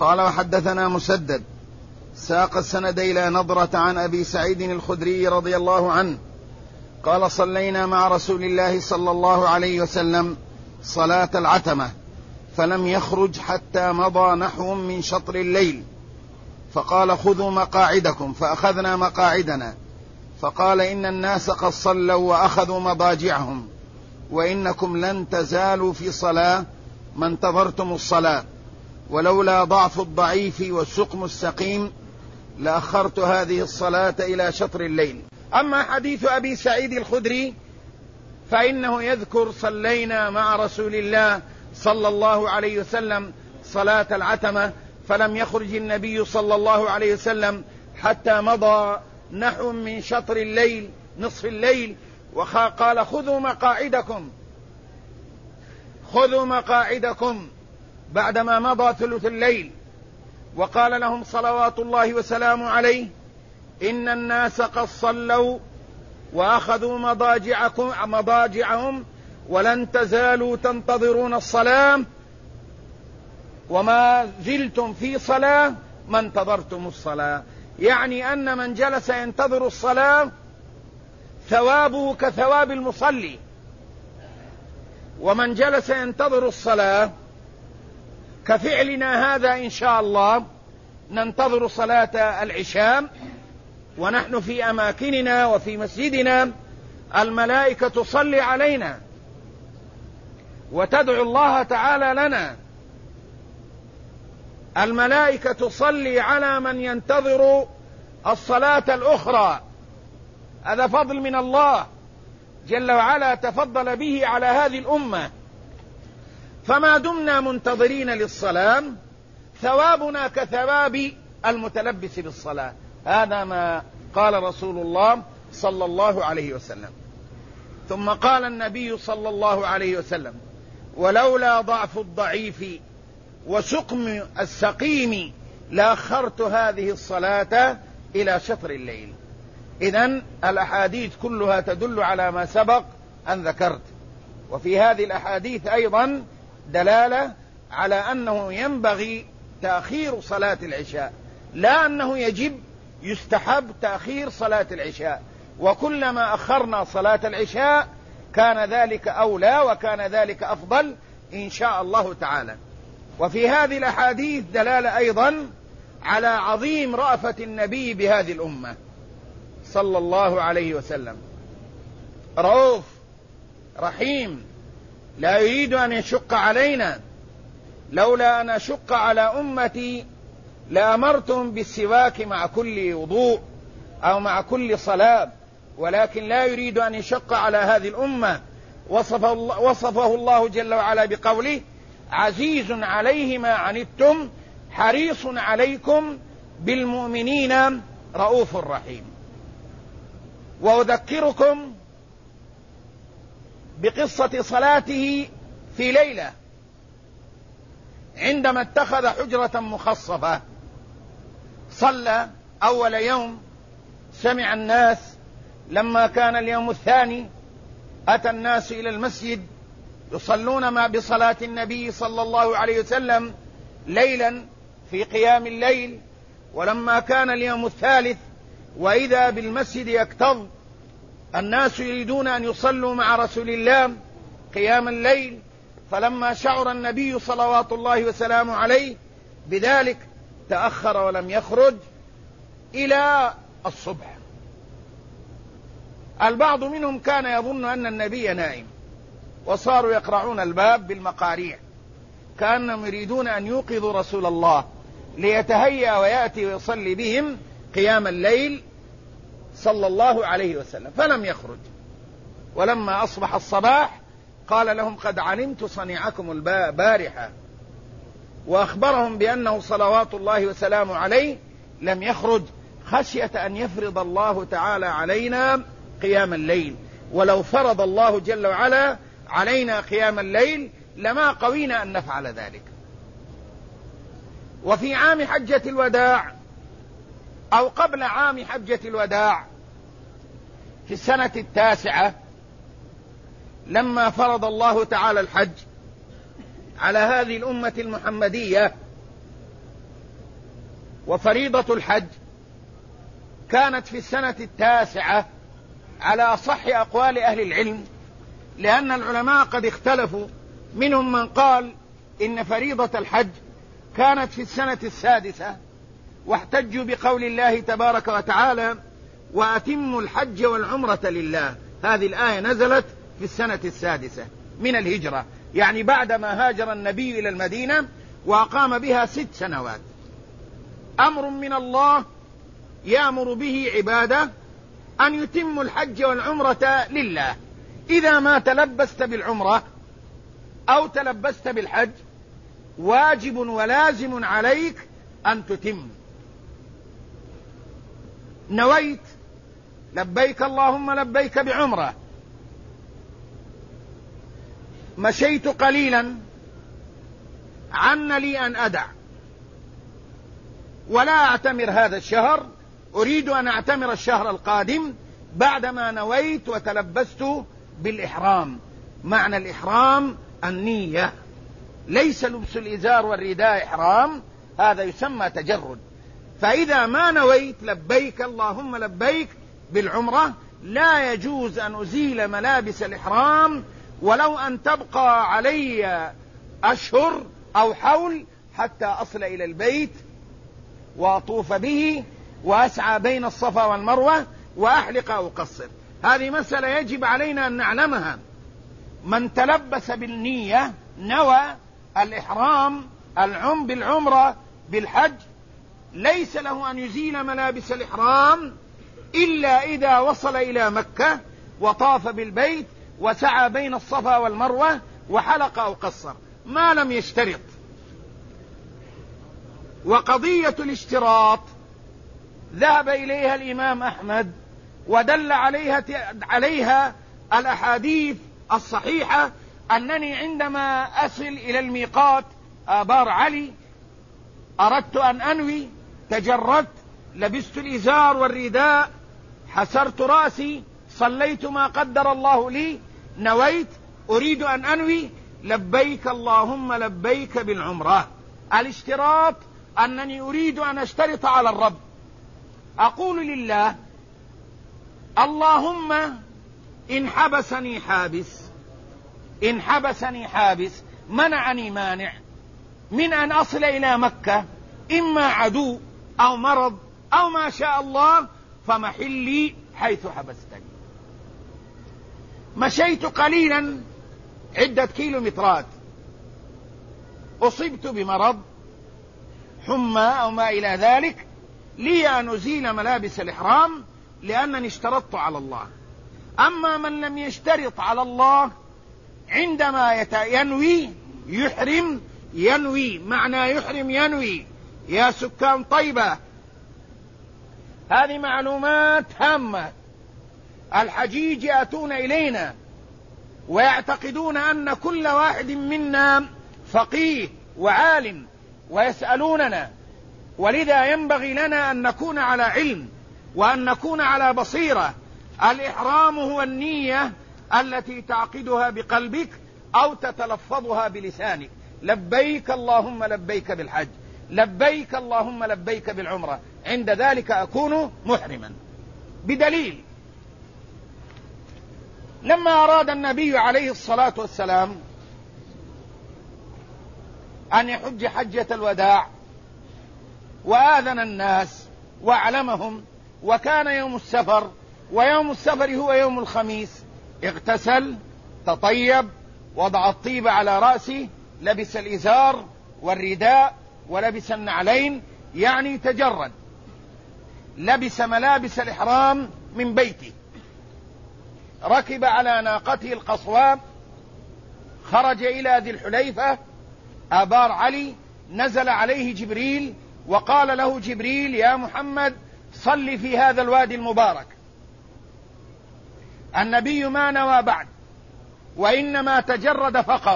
قال وحدثنا مسدد ساق السند إلى نضرة عن أبي سعيد الخدري رضي الله عنه قال صلينا مع رسول الله صلى الله عليه وسلم صلاة العتمة فلم يخرج حتى مضى نحو من شطر الليل، فقال خذوا مقاعدكم، فأخذنا مقاعدنا، فقال إن الناس قد صلوا وأخذوا مضاجعهم، وإنكم لن تزالوا في صلاة ما انتظرتم الصلاة، ولولا ضعف الضعيف والسقم السقيم لأخرت هذه الصلاة إلى شطر الليل. أما حديث أبي سعيد الخدري فإنه يذكر صلينا مع رسول الله صلى الله عليه وسلم صلاة العتمة فلم يخرج النبي صلى الله عليه وسلم حتى مضى نحو من شطر الليل نصف الليل، وقال خذوا مقاعدكم بعدما مضى ثلث الليل، وقال لهم صلوات الله وسلامه عليه إن الناس قد صلوا وأخذوا مضاجعهم ولن تزالوا تنتظرون الصلاة وما زلتم في صلاة ما انتظرتم الصلاة، يعني أن من جلس ينتظر الصلاة ثوابه كثواب المصلي، ومن جلس ينتظر الصلاة كفعلنا هذا إن شاء الله ننتظر صلاة العشاء ونحن في أماكننا وفي مسجدنا، الملائكة تصلي علينا وتدعو الله تعالى لنا، الملائكة تصلي على من ينتظر الصلاة الأخرى، هذا فضل من الله جل وعلا تفضل به على هذه الأمة، فما دمنا منتظرين للصلاة ثوابنا كثواب المتلبس بالصلاة، هذا ما قال رسول الله صلى الله عليه وسلم. ثم قال النبي صلى الله عليه وسلم ولولا ضعف الضعيف وسقم السقيم لأخرت هذه الصلاة إلى شطر الليل. إذن الأحاديث كلها تدل على ما سبق أن ذكرت، وفي هذه الأحاديث أيضا دلالة على أنه ينبغي تأخير صلاة العشاء، لا أنه يجب، يستحب تأخير صلاة العشاء، وكلما أخرنا صلاة العشاء كان ذلك أولى وكان ذلك أفضل إن شاء الله تعالى. وفي هذه الأحاديث دلالة أيضا على عظيم رأفة النبي بهذه الأمة صلى الله عليه وسلم، رؤوف رحيم لا يريد أن يشق علينا، لولا أن أشق على أمتي لأمرتم بالسواك مع كل وضوء أو مع كل صلاة، ولكن لا يريد أن يشق على هذه الأمة، وصفه الله جل وعلا بقوله عزيز عليه ما عنتم حريص عليكم بالمؤمنين رؤوف رحيم. وأذكركم بقصة صلاته في ليلة عندما اتخذ حجرة مخصصة، صلى أول يوم، سمع الناس، لما كان اليوم الثاني أتى الناس إلى المسجد يصلون بصلاة النبي صلى الله عليه وسلم ليلا في قيام الليل، ولما كان اليوم الثالث وإذا بالمسجد يكتظ الناس يريدون أن يصلوا مع رسول الله قيام الليل، فلما شعر النبي صلوات الله وسلامه عليه بذلك تأخر ولم يخرج إلى الصبح. البعض منهم كان يظن أن النبي نائم، وصاروا يقرعون الباب بالمقاريع كأنهم يريدون أن يوقظوا رسول الله ليتهيأ ويأتي ويصلي بهم قيام الليل صلى الله عليه وسلم، فلم يخرج. ولما أصبح الصباح قال لهم قد علمت صنيعكم البارحة، وأخبرهم بأنه صلوات الله وسلامه عليه لم يخرج خشية أن يفرض الله تعالى علينا قيام الليل، ولو فرض الله جل وعلا علينا قيام الليل لما قوينا أن نفعل ذلك. وفي عام حجة الوداع أو قبل عام حجة الوداع في السنة 9 لما فرض الله تعالى الحج على هذه الأمة المحمدية، وفريضة الحج كانت في السنة 9 على أصح أقوال أهل العلم، لأن العلماء قد اختلفوا، منهم من قال إن فريضة الحج كانت في السنة 6، واحتجوا بقول الله تبارك وتعالى: وأتموا الحج والعمرة لله. هذه الآية نزلت في السنة 6 من الهجرة، يعني بعدما هاجر النبي إلى المدينة وأقام بها 6 سنوات. أمر من الله يأمر به عباده أن يتموا الحج والعمرة لله. إذا ما تلبست بالعمرة أو تلبست بالحج واجب ولازم عليك أن تتم. نويت لبيك اللهم لبيك بعمرة، مشيت قليلا، عن لي أن أدع ولا أعتمر هذا الشهر، أريد أن أعتمر الشهر القادم بعدما نويت وتلبست بالإحرام. معنى الإحرام النية، ليس لبس الإزار والرداء إحرام، هذا يسمى تجرد. فإذا ما نويت لبيك اللهم لبيك بالعمرة لا يجوز أن أزيل ملابس الإحرام ولو أن تبقى علي أشهر أو حول حتى أصل إلى البيت وأطوف به وأسعى بين الصفا والمروة وأحلق أو أقصر. هذه مسألة يجب علينا أن نعلمها. من تلبس بالنية نوى الإحرام بالعمرة بالحج ليس له أن يزيل ملابس الإحرام إلا إذا وصل إلى مكة وطاف بالبيت وسعى بين الصفا والمروة وحلق أو قصر، ما لم يشترط. وقضية الاشتراط ذهب إليها الإمام أحمد ودل عليها الأحاديث الصحيحة، أنني عندما أصل إلى الميقات آبار علي أردت أن أنوي، تجردت، لبست الإزار والرداء، حسرت رأسي، صليت ما قدر الله لي، نويت أريد أن أنوي لبيك اللهم لبيك بالعمرة. الاشتراط أنني أريد أن أشترط على الرب، أقول لله اللهم إن حبسني حابس منعني مانع من أن أصل إلى مكة، إما عدو أو مرض أو ما شاء الله، فمحلي حيث حبستني. مشيت قليلا عدة كيلومترات، أصبت بمرض حمى أو ما إلى ذلك، لي أن أزيل ملابس الإحرام لأنني اشترطت على الله. أما من لم يشترط على الله عندما ينوي يحرم، ينوي معنى يحرم ينوي. يا سكان طيبة، هذه معلومات هامة. الحجيج يأتون إلينا ويعتقدون أن كل واحد منا فقيه وعالم ويسألوننا، ولذا ينبغي لنا أن نكون على علم وأن نكون على بصيرة. الإحرام هو النية التي تعقدها بقلبك أو تتلفظها بلسانك: لبيك اللهم لبيك بالحج، لبيك اللهم لبيك بالعمرة، عند ذلك أكون محرما. بدليل لما أراد النبي عليه الصلاة والسلام أن يحج حجة الوداع وآذن الناس وأعلمهم، وكان يوم السفر، ويوم السفر هو يوم الخميس، اغتسل، تطيب، وضع الطيب على رأسه، لبس الإزار والرداء ولبس النعلين، يعني تجرد، لبس ملابس الإحرام من بيته، ركب على ناقته القصواء، خرج إلى ذي الحليفة آبار علي، نزل عليه جبريل وقال له جبريل: يا محمد صل في هذا الوادي المبارك. النبي ما نوى بعد وإنما تجرد فقط.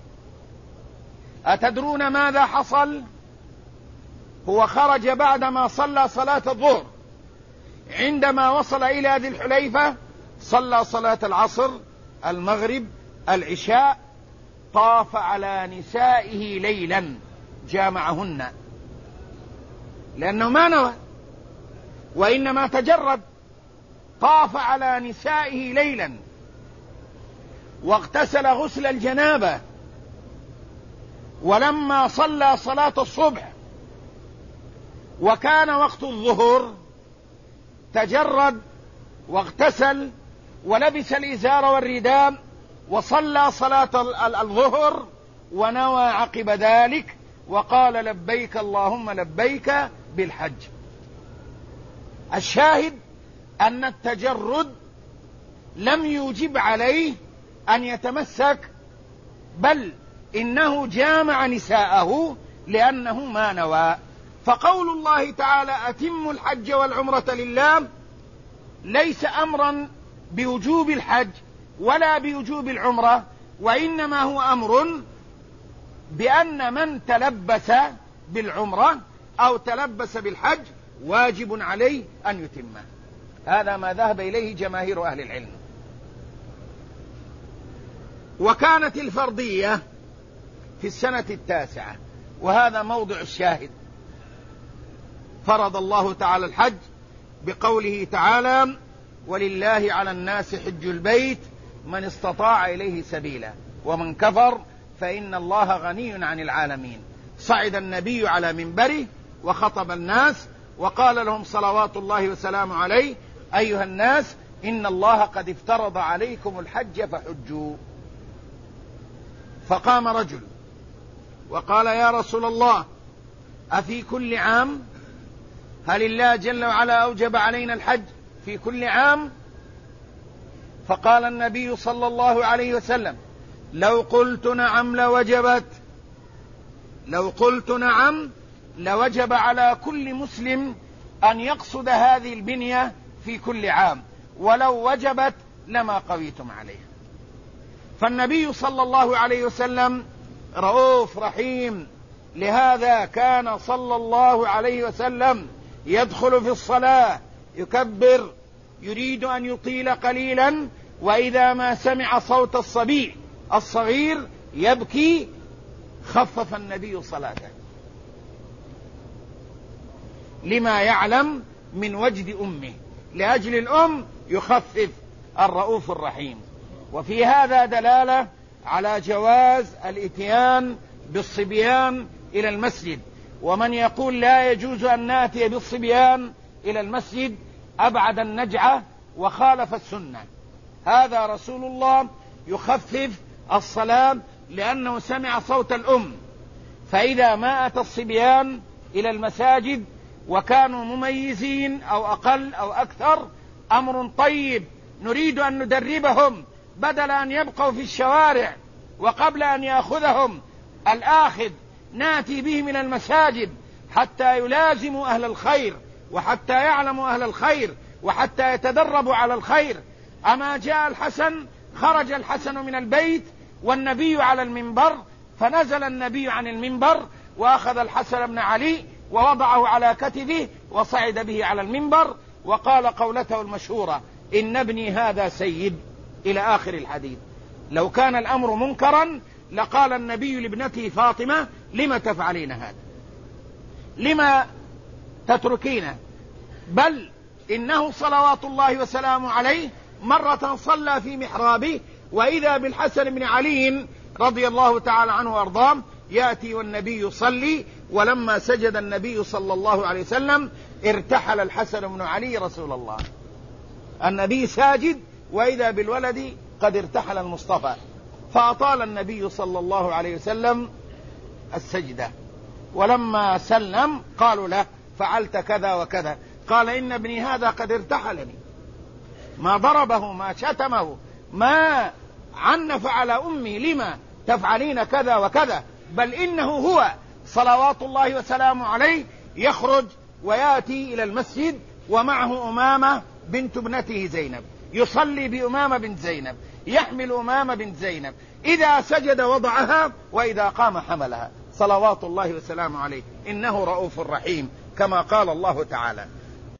أتدرون ماذا حصل؟ هو خرج بعدما صلى صلاة الظهر، عندما وصل إلى ذي الحليفة صلى صلاة العصر، المغرب، العشاء، طاف على نسائه ليلا، جامعهن، لأنه ما نوى، وإنما تجرد، طاف على نسائه ليلا واغتسل غسل الجنابة، ولما صلى صلاة الصبح وكان وقت الظهر تجرد واغتسل ولبس الإزار والرداء وصلى صلاة الظهر ونوى عقب ذلك وقال لبيك اللهم لبيك بالحج. الشاهد أن التجرد لم يوجب عليه أن يتمسك، بل إنه جامع نساءه لأنه ما نوى. فقول الله تعالى أتم الحج والعمرة لله ليس أمرا بوجوب الحج ولا بوجوب العمرة، وإنما هو أمر بأن من تلبس بالعمرة أو تلبس بالحج واجب عليه أن يتمه. هذا ما ذهب إليه جماهير أهل العلم. وكانت الفرضية في السنة 9، وهذا موضع الشاهد. فرض الله تعالى الحج بقوله تعالى ولله على الناس حج البيت من استطاع إليه سبيلا ومن كفر فإن الله غني عن العالمين. صعد النبي على منبره وخطب الناس وقال لهم صلوات الله وسلامه عليه أيها الناس إن الله قد افترض عليكم الحج فحجوا. فقام رجل وقال يا رسول الله أفي كل عام؟ هل الله جل وعلا أوجب علينا الحج في كل عام؟ فقال النبي صلى الله عليه وسلم لو قلت نعم لوجبت، لو قلت نعم لوجب على كل مسلم أن يقصد هذه البنية في كل عام، ولو وجبت لما قويتم عليها. فالنبي صلى الله عليه وسلم رؤوف رحيم، لهذا كان صلى الله عليه وسلم يدخل في الصلاة يكبر يريد أن يطيل قليلا، وإذا ما سمع صوت الصبي الصغير يبكي خفف النبي صلاته لما يعلم من وجد أمه، لأجل الأم يخفف الرؤوف الرحيم. وفي هذا دلالة على جواز الإتيان بالصبيان إلى المسجد، ومن يقول لا يجوز أن نأتي بالصبيان إلى المسجد أبعد النجعة وخالف السنة. هذا رسول الله يخفف الصلاة لأنه سمع صوت الأم، فإذا ما أتى الصبيان إلى المساجد وكانوا مميزين أو أقل أو أكثر أمر طيب نريد أن ندربهم بدل أن يبقوا في الشوارع، وقبل أن يأخذهم الآخذ ناتي بهم إلى المساجد حتى يلازموا أهل الخير وحتى يعلموا أهل الخير وحتى يتدربوا على الخير. أما جاء الحسن، خرج الحسن من البيت والنبي على المنبر، فنزل النبي عن المنبر وأخذ الحسن بن علي ووضعه على كتفه وصعد به على المنبر وقال قولته المشهورة إن ابني هذا سيد إلى آخر الحديث. لو كان الأمر منكرا لقال النبي لابنته فاطمة لما تفعلين هذا، لما تتركينه؟ بل إنه صلوات الله وسلامه عليه مرة صلى في محرابه وإذا بالحسن بن علي رضي الله تعالى عنه وأرضاه يأتي والنبي يصلي، ولما سجد النبي صلى الله عليه وسلم ارتحل الحسن بن علي رسول الله، النبي ساجد وإذا بالولد قد ارتحل المصطفى، فأطال النبي صلى الله عليه وسلم السجدة. ولما سلم قالوا له فعلت كذا وكذا، قال إن ابني هذا قد ارتحلني، ما ضربه ما شتمه ما عنف على أمي لما تفعلين كذا وكذا، بل إنه هو صلوات الله وسلامه عليه يخرج ويأتي إلى المسجد ومعه أمامة بنت ابنته زينب، يصلي بأمامة بنت زينب، يحمل أمامة بنت زينب، إذا سجد وضعها وإذا قام حملها، صلوات الله وسلامه عليه. إنه رؤوف رحيم كما قال الله تعالى.